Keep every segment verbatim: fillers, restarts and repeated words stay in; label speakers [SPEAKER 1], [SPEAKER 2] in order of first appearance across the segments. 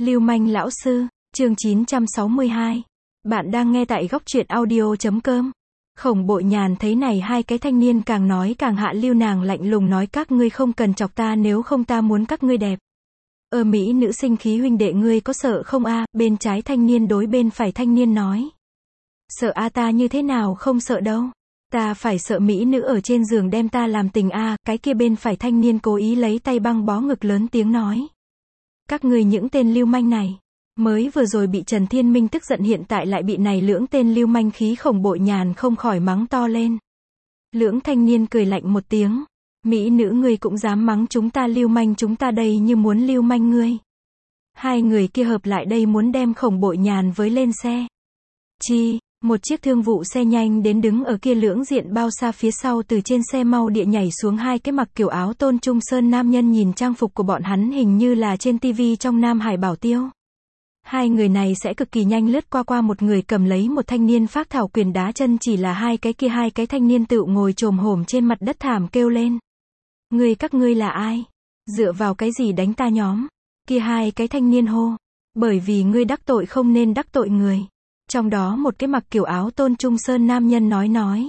[SPEAKER 1] Lưu manh lão sư, chương chín trăm sáu mươi hai. Bạn đang nghe tại góc truyện audio chấm com. Khổng Bội Nhàn thấy này hai cái thanh niên càng nói càng hạ lưu, nàng lạnh lùng nói các ngươi không cần chọc ta, nếu không ta muốn các ngươi đẹp. Ơ mỹ nữ sinh khí huynh đệ ngươi có sợ không a? Bên trái thanh niên đối bên phải thanh niên nói. Sợ a? Ta như thế nào không sợ đâu. Ta phải sợ mỹ nữ ở trên giường đem ta làm tình a? Cái kia bên phải thanh niên cố ý lấy tay băng bó ngực lớn tiếng nói. Các ngươi những tên lưu manh này. Mới vừa rồi bị Trần Thiên Minh tức giận, hiện tại lại bị này lưỡng tên lưu manh khí. Khổng Bội Nhàn không khỏi mắng to lên. Lưỡng thanh niên cười lạnh một tiếng. Mỹ nữ ngươi cũng dám mắng chúng ta lưu manh, chúng ta đây như muốn lưu manh ngươi. Hai người kia hợp lại đây muốn đem Khổng Bội Nhàn với lên xe. Chi, một chiếc thương vụ xe nhanh đến đứng ở kia lưỡng diện bao xa phía sau, từ trên xe mau địa nhảy xuống hai cái mặc kiểu áo tôn trung sơn nam nhân, nhìn trang phục của bọn hắn hình như là trên tivi trong Nam Hải Bảo Tiêu. Hai người này sẽ cực kỳ nhanh lướt qua qua một người cầm lấy một thanh niên phác thảo quyền đá chân, chỉ là hai cái kia hai cái thanh niên tự ngồi chồm hổm trên mặt đất thảm kêu lên. Ngươi các ngươi là ai? Dựa vào cái gì đánh ta nhóm? Kia hai cái thanh niên hô. Bởi vì ngươi đắc tội không nên đắc tội người. Trong đó một cái mặc kiểu áo tôn trung sơn nam nhân nói nói.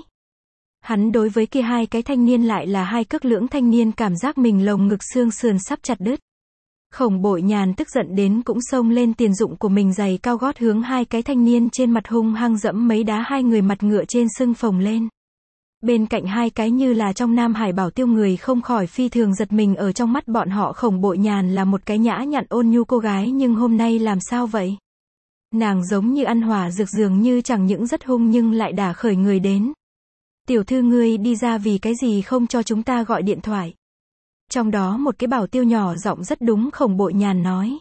[SPEAKER 1] Hắn đối với kia hai cái thanh niên lại là hai cước lưỡng thanh niên, cảm giác mình lồng ngực xương sườn sắp chặt đứt. Khổng Bội Nhàn tức giận đến cũng xông lên tiền dụng của mình giày cao gót hướng hai cái thanh niên trên mặt hung hăng dẫm mấy đá, hai người mặt ngựa trên sưng phồng lên. Bên cạnh hai cái như là trong Nam Hải Bảo Tiêu người không khỏi phi thường giật mình, ở trong mắt bọn họ Khổng Bội Nhàn là một cái nhã nhặn ôn nhu cô gái, nhưng hôm nay làm sao vậy? Nàng giống như ăn hỏa rực, dường như chẳng những rất hung nhưng lại đả khởi người đến. Tiểu thư ngươi đi ra vì cái gì không cho chúng ta gọi điện thoại? Trong đó một cái bảo tiêu nhỏ giọng rất đúng Khổng Bội Nhàn nói.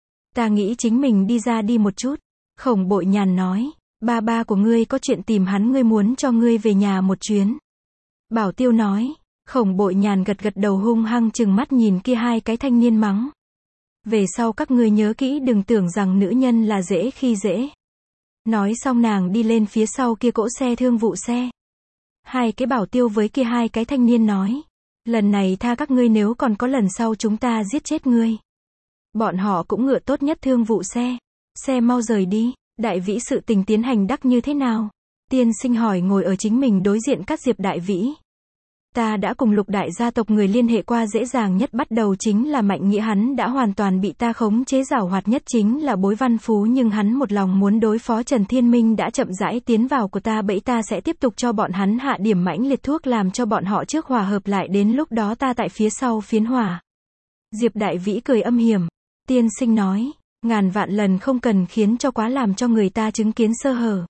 [SPEAKER 1] Ta nghĩ chính mình đi ra đi một chút. Khổng Bội Nhàn nói. Ba ba của ngươi có chuyện tìm hắn, ngươi muốn cho ngươi về nhà một chuyến. Bảo tiêu nói. Khổng Bội Nhàn gật gật đầu, hung hăng chừng mắt nhìn kia hai cái thanh niên mắng. Về sau các ngươi nhớ kỹ, đừng tưởng rằng nữ nhân là dễ khi dễ. Nói xong nàng đi lên phía sau kia cỗ xe thương vụ xe. Hai cái bảo tiêu với kia hai cái thanh niên nói. Lần này tha các ngươi, nếu còn có lần sau chúng ta giết chết ngươi. Bọn họ cũng ngựa tốt nhất thương vụ xe. Xe mau rời đi. Đại Vĩ sự tình tiến hành đắc như thế nào? Tiên sinh hỏi ngồi ở chính mình đối diện Cát Diệp. Đại Vĩ. Ta đã cùng Lục đại gia tộc người liên hệ qua, dễ dàng nhất bắt đầu chính là Mạnh Nghĩa, hắn đã hoàn toàn bị ta khống chế, giảo hoạt nhất chính là Bối Văn Phú, nhưng hắn một lòng muốn đối phó Trần Thiên Minh đã chậm rãi tiến vào của ta bẫy, ta sẽ tiếp tục cho bọn hắn hạ điểm mãnh liệt thuốc làm cho bọn họ trước hòa hợp lại, đến lúc đó ta tại phía sau phiến hỏa. Diệp Đại Vĩ cười âm hiểm. Tiên sinh nói, ngàn vạn lần không cần khiến cho quá làm cho người ta chứng kiến sơ hở.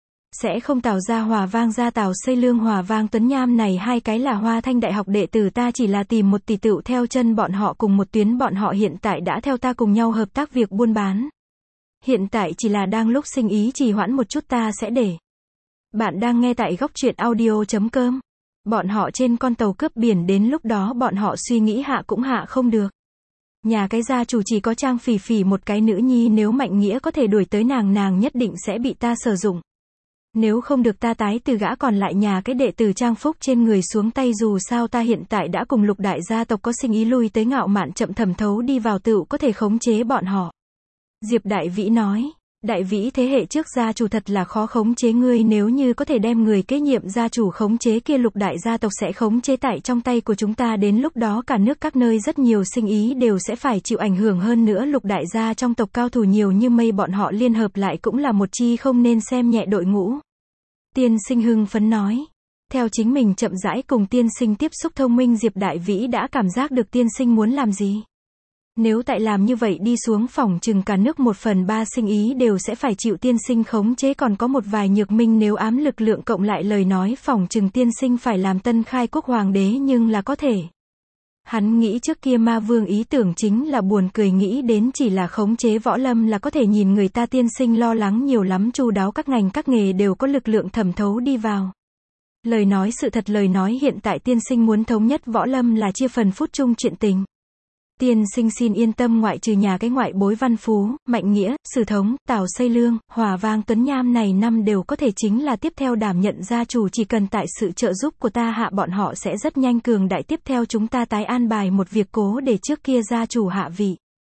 [SPEAKER 1] Sẽ không. Tào Gia Hòa Vang Gia Tào Xây Lương Hòa Vang Tuấn Nham này hai cái là Hoa Thanh Đại học đệ tử, ta chỉ là tìm một tỷ tựu theo chân bọn họ cùng một tuyến, bọn họ hiện tại đã theo ta cùng nhau hợp tác việc buôn bán. Hiện tại chỉ là đang lúc sinh ý trì hoãn một chút, ta sẽ để. Bạn đang nghe tại góc truyện audio chấm com. Bọn họ trên con tàu cướp biển, đến lúc đó bọn họ suy nghĩ hạ cũng hạ không được. Nhà cái gia chủ chỉ có Trang Phỉ Phỉ một cái nữ nhi, nếu Mạnh Nghĩa có thể đuổi tới nàng, nàng nhất định sẽ bị ta sử dụng. Nếu không được ta tái từ gã còn lại nhà cái đệ tử Trang Phúc trên người xuống tay, dù sao ta hiện tại đã cùng Lục đại gia tộc có sinh ý, lui tới Ngạo Mạn chậm thẩm thấu đi vào tựu có thể khống chế bọn họ. Diệp Đại Vĩ nói. Đại Vĩ, thế hệ trước gia chủ thật là khó khống chế, ngươi nếu như có thể đem người kế nhiệm gia chủ khống chế, kia Lục đại gia tộc sẽ khống chế tại trong tay của chúng ta, đến lúc đó cả nước các nơi rất nhiều sinh ý đều sẽ phải chịu ảnh hưởng, hơn nữa Lục đại gia trong tộc cao thủ nhiều như mây, bọn họ liên hợp lại cũng là một chi không nên xem nhẹ đội ngũ. Tiên sinh hưng phấn nói. Theo chính mình chậm rãi cùng tiên sinh tiếp xúc thông minh, Diệp Đại Vĩ đã cảm giác được tiên sinh muốn làm gì. Nếu tại làm như vậy đi xuống, phỏng chừng cả nước một phần ba sinh ý đều sẽ phải chịu tiên sinh khống chế, còn có một vài nhược minh, nếu ám lực lượng cộng lại lời nói, phỏng chừng tiên sinh phải làm tân khai quốc hoàng đế, nhưng là có thể. Hắn nghĩ trước kia ma vương ý tưởng chính là buồn cười, nghĩ đến chỉ là khống chế võ lâm là có thể, nhìn người ta tiên sinh lo lắng nhiều lắm, chu đáo, các ngành các nghề đều có lực lượng thẩm thấu đi vào. Lời nói sự thật, lời nói hiện tại tiên sinh muốn thống nhất võ lâm là chia phần phút chung chuyện tình. Tiên sinh xin yên tâm, ngoại trừ nhà cái ngoại Bối Văn Phú, Mạnh Nghĩa, Sử Thống, Tào Xây Lương, Hòa Vang Tuấn Nham này năm đều có thể chính là tiếp theo đảm nhận gia chủ, chỉ cần tại sự trợ giúp của ta hạ, bọn họ sẽ rất nhanh cường đại, tiếp theo chúng ta tái an bài một việc cố để trước kia gia chủ hạ vị.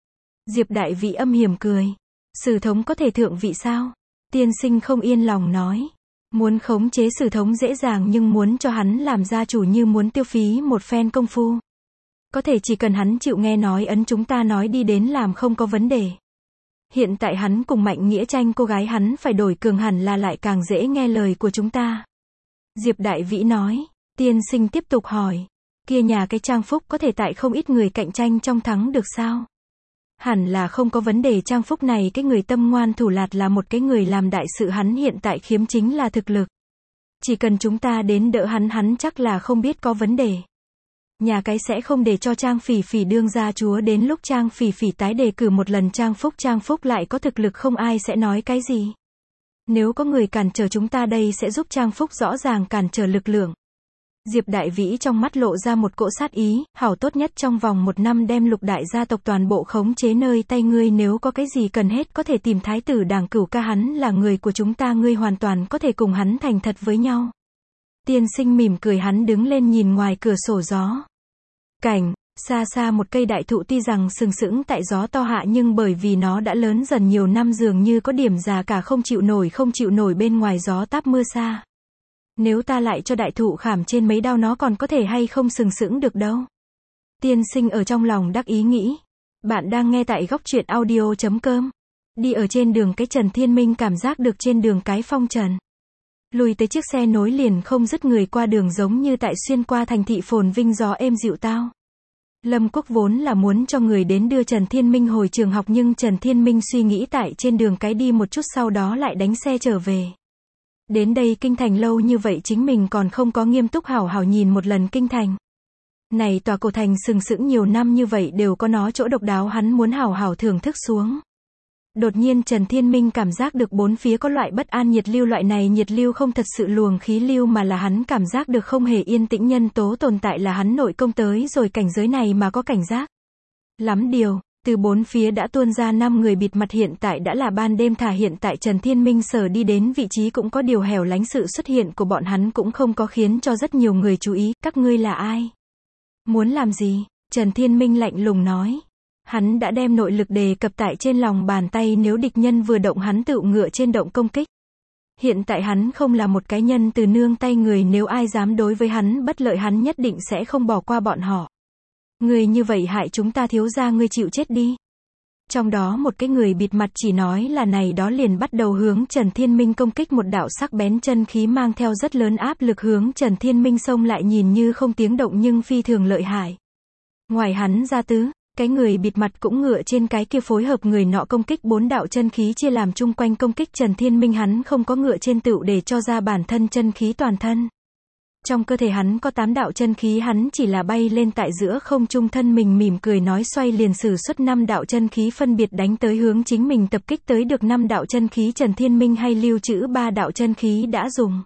[SPEAKER 1] Diệp Đại Vĩ âm hiểm cười. Sử thống có thể thượng vị sao? Tiên sinh không yên lòng nói. Muốn khống chế Sử thống dễ dàng nhưng muốn cho hắn làm gia chủ như muốn tiêu phí một phen công phu. Có thể chỉ cần hắn chịu nghe nói ấn chúng ta nói đi đến làm không có vấn đề. Hiện tại hắn cùng Mạnh Nghĩa tranh cô gái hắn phải đổi cường hẳn là lại càng dễ nghe lời của chúng ta. Diệp Đại Vĩ nói. Tiên sinh tiếp tục hỏi. Kia nhà cái Trang Phúc có thể tại không ít người cạnh tranh trong thắng được sao? Hẳn là không có vấn đề. Trang Phúc này cái người tâm ngoan thủ lạt là một cái người làm đại sự, hắn hiện tại khiếm chính là thực lực. Chỉ cần chúng ta đến đỡ hắn hắn chắc là không biết có vấn đề. Nhà cái sẽ không để cho Trang Phỉ Phỉ đương gia chúa, đến lúc Trang Phỉ Phỉ tái đề cử một lần Trang Phúc Trang Phúc lại có thực lực không ai sẽ nói cái gì. Nếu có người cản trở chúng ta đây sẽ giúp Trang Phúc rõ ràng cản trở lực lượng. Diệp Đại Vĩ trong mắt lộ ra một cỗ sát ý, hảo, tốt nhất trong vòng một năm đem Lục đại gia tộc toàn bộ khống chế nơi tay ngươi, nếu có cái gì cần hết có thể tìm Thái tử Đảng Cửu ca, hắn là người của chúng ta, ngươi hoàn toàn có thể cùng hắn thành thật với nhau. Tiên sinh mỉm cười, hắn đứng lên nhìn ngoài cửa sổ gió. Cảnh, xa xa một cây đại thụ tuy rằng sừng sững tại gió to hạ nhưng bởi vì nó đã lớn dần nhiều năm dường như có điểm già cả, không chịu nổi không chịu nổi bên ngoài gió táp mưa xa. Nếu ta lại cho đại thụ khảm trên mấy đao nó còn có thể hay không sừng sững được đâu. Tiên sinh ở trong lòng đắc ý nghĩ. Bạn đang nghe tại góc truyện audio chấm com. Đi ở trên đường cái Trần Thiên Minh cảm giác được trên đường cái phong trần. Lùi tới chiếc xe nối liền không dứt người qua đường giống như tại xuyên qua thành thị phồn vinh, gió êm dịu tao. Lâm Quốc vốn là muốn cho người đến đưa Trần Thiên Minh hồi trường học nhưng Trần Thiên Minh suy nghĩ tại trên đường cái đi một chút sau đó lại đánh xe trở về. Đến đây kinh thành lâu như vậy chính mình còn không có nghiêm túc hảo hảo nhìn một lần kinh thành. Này tòa cổ thành sừng sững nhiều năm như vậy đều có nó chỗ độc đáo, hắn muốn hảo hảo thưởng thức xuống. Đột nhiên Trần Thiên Minh cảm giác được bốn phía có loại bất an nhiệt lưu, loại này nhiệt lưu không thật sự luồng khí lưu mà là hắn cảm giác được không hề yên tĩnh nhân tố tồn tại, là hắn nội công tới rồi cảnh giới này mà có cảnh giác. Lắm điều, từ bốn phía đã tuôn ra năm người bịt mặt, hiện tại đã là ban đêm, thả hiện tại Trần Thiên Minh sở đi đến vị trí cũng có điều hẻo lánh, sự xuất hiện của bọn hắn cũng không có khiến cho rất nhiều người chú ý. Các ngươi là ai? Muốn làm gì? Trần Thiên Minh lạnh lùng nói. Hắn đã đem nội lực đề cập tại trên lòng bàn tay, nếu địch nhân vừa động hắn tự ngựa trên động công kích. Hiện tại hắn không là một cái nhân từ nương tay người, nếu ai dám đối với hắn bất lợi hắn nhất định sẽ không bỏ qua bọn họ. Người như vậy hại chúng ta thiếu gia, ngươi chịu chết đi. Trong đó một cái người bịt mặt chỉ nói là này đó liền bắt đầu hướng Trần Thiên Minh công kích, một đạo sắc bén chân khí mang theo rất lớn áp lực hướng Trần Thiên Minh xông lại, nhìn như không tiếng động nhưng phi thường lợi hại. Ngoài hắn ra tứ, cái người bịt mặt cũng ngựa trên cái kia phối hợp người nọ công kích, bốn đạo chân khí chia làm chung quanh công kích Trần Thiên Minh, hắn không có ngựa trên tựu để cho ra bản thân chân khí toàn thân. Trong cơ thể hắn có tám đạo chân khí, hắn chỉ là bay lên tại giữa không trung, thân mình mỉm cười nói xoay liền sử xuất năm đạo chân khí phân biệt đánh tới hướng chính mình, tập kích tới được năm đạo chân khí Trần Thiên Minh hay lưu trữ ba đạo chân khí đã dùng.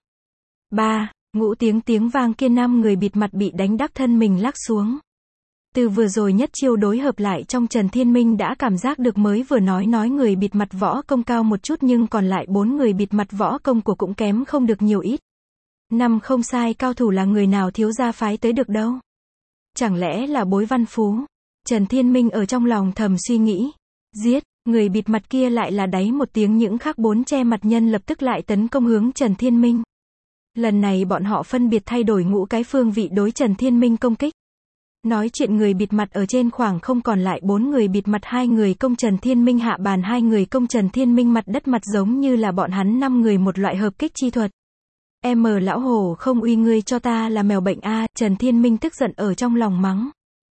[SPEAKER 1] Ba, ngũ tiếng tiếng vang kia năm người bịt mặt bị đánh đắc thân mình lắc xuống. Từ vừa rồi nhất chiêu đối hợp lại trong Trần Thiên Minh đã cảm giác được mới vừa nói nói người bịt mặt võ công cao một chút nhưng còn lại bốn người bịt mặt võ công của cũng kém không được nhiều ít. Năm không sai cao thủ là người nào thiếu gia phái tới được đâu. Chẳng lẽ là Bối Văn Phú? Trần Thiên Minh ở trong lòng thầm suy nghĩ. Giết, người bịt mặt kia lại là đáy một tiếng, những khác bốn che mặt nhân lập tức lại tấn công hướng Trần Thiên Minh. Lần này bọn họ phân biệt thay đổi ngũ cái phương vị đối Trần Thiên Minh công kích. Nói chuyện người bịt mặt ở trên khoảng không còn lại bốn người bịt mặt, hai người công Trần Thiên Minh hạ bàn, hai người công Trần Thiên Minh mặt đất, mặt giống như là bọn hắn năm người một loại hợp kích chi thuật. Em lão hồ không uy, ngươi cho ta là mèo bệnh a, Trần Thiên Minh tức giận ở trong lòng mắng.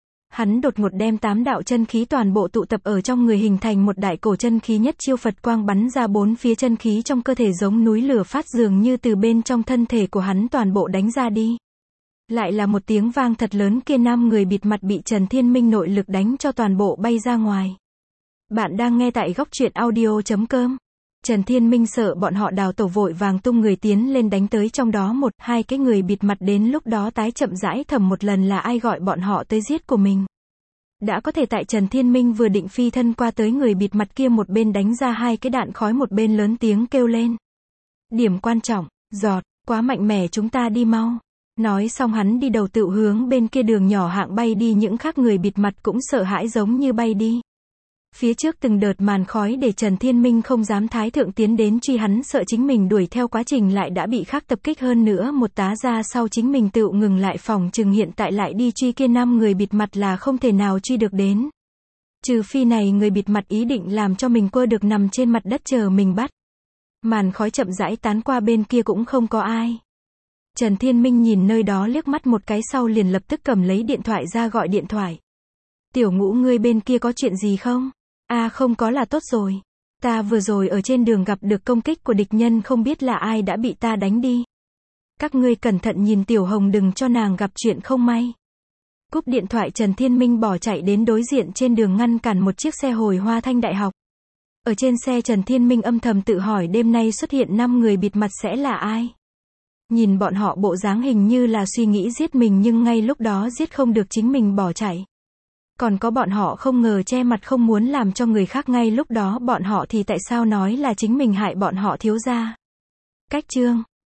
[SPEAKER 1] Hắn đột ngột đem tám đạo chân khí toàn bộ tụ tập ở trong người, hình thành một đại cổ chân khí, nhất chiêu Phật quang bắn ra bốn phía, chân khí trong cơ thể giống núi lửa phát, dường như từ bên trong thân thể của hắn toàn bộ đánh ra đi. Lại là một tiếng vang thật lớn, kia năm người bịt mặt bị Trần Thiên Minh nội lực đánh cho toàn bộ bay ra ngoài. Bạn đang nghe tại góc truyện audio chấm com. Trần Thiên Minh sợ bọn họ đào tổ, vội vàng tung người tiến lên đánh tới, trong đó một, hai cái người bịt mặt đến lúc đó tái chậm rãi thầm một lần là ai gọi bọn họ tới giết của mình. Đã có thể tại Trần Thiên Minh vừa định phi thân qua tới, người bịt mặt kia một bên đánh ra hai cái đạn khói, một bên lớn tiếng kêu lên. Điểm quan trọng, giọt, quá mạnh mẽ, chúng ta đi mau. Nói xong hắn đi đầu tự hướng bên kia đường nhỏ hạng bay đi, những khác người bịt mặt cũng sợ hãi giống như bay đi. Phía trước từng đợt màn khói để Trần Thiên Minh không dám thái thượng tiến đến truy hắn, sợ chính mình đuổi theo quá trình lại đã bị khác tập kích, hơn nữa một tá ra sau chính mình tự ngừng lại, phòng chừng hiện tại lại đi truy kia năm người bịt mặt là không thể nào truy được đến. Trừ phi này người bịt mặt ý định làm cho mình quơ được nằm trên mặt đất chờ mình bắt. Màn khói chậm rãi tán qua, bên kia cũng không có ai. Trần Thiên Minh nhìn nơi đó liếc mắt một cái sau liền lập tức cầm lấy điện thoại ra gọi điện thoại. Tiểu Ngũ, ngươi bên kia có chuyện gì không? À không có là tốt rồi. Ta vừa rồi ở trên đường gặp được công kích của địch nhân, không biết là ai đã bị ta đánh đi. Các ngươi cẩn thận nhìn Tiểu Hồng đừng cho nàng gặp chuyện không may. Cúp điện thoại, Trần Thiên Minh bỏ chạy đến đối diện trên đường ngăn cản một chiếc xe hồi Hoa Thanh Đại học. Ở trên xe Trần Thiên Minh âm thầm tự hỏi đêm nay xuất hiện năm người bịt mặt sẽ là ai. Nhìn bọn họ bộ dáng hình như là suy nghĩ giết mình, nhưng ngay lúc đó giết không được chính mình bỏ chạy. Còn có bọn họ không ngờ che mặt không muốn làm cho người khác, ngay lúc đó bọn họ thì tại sao nói là chính mình hại bọn họ thiếu gia. Cách chương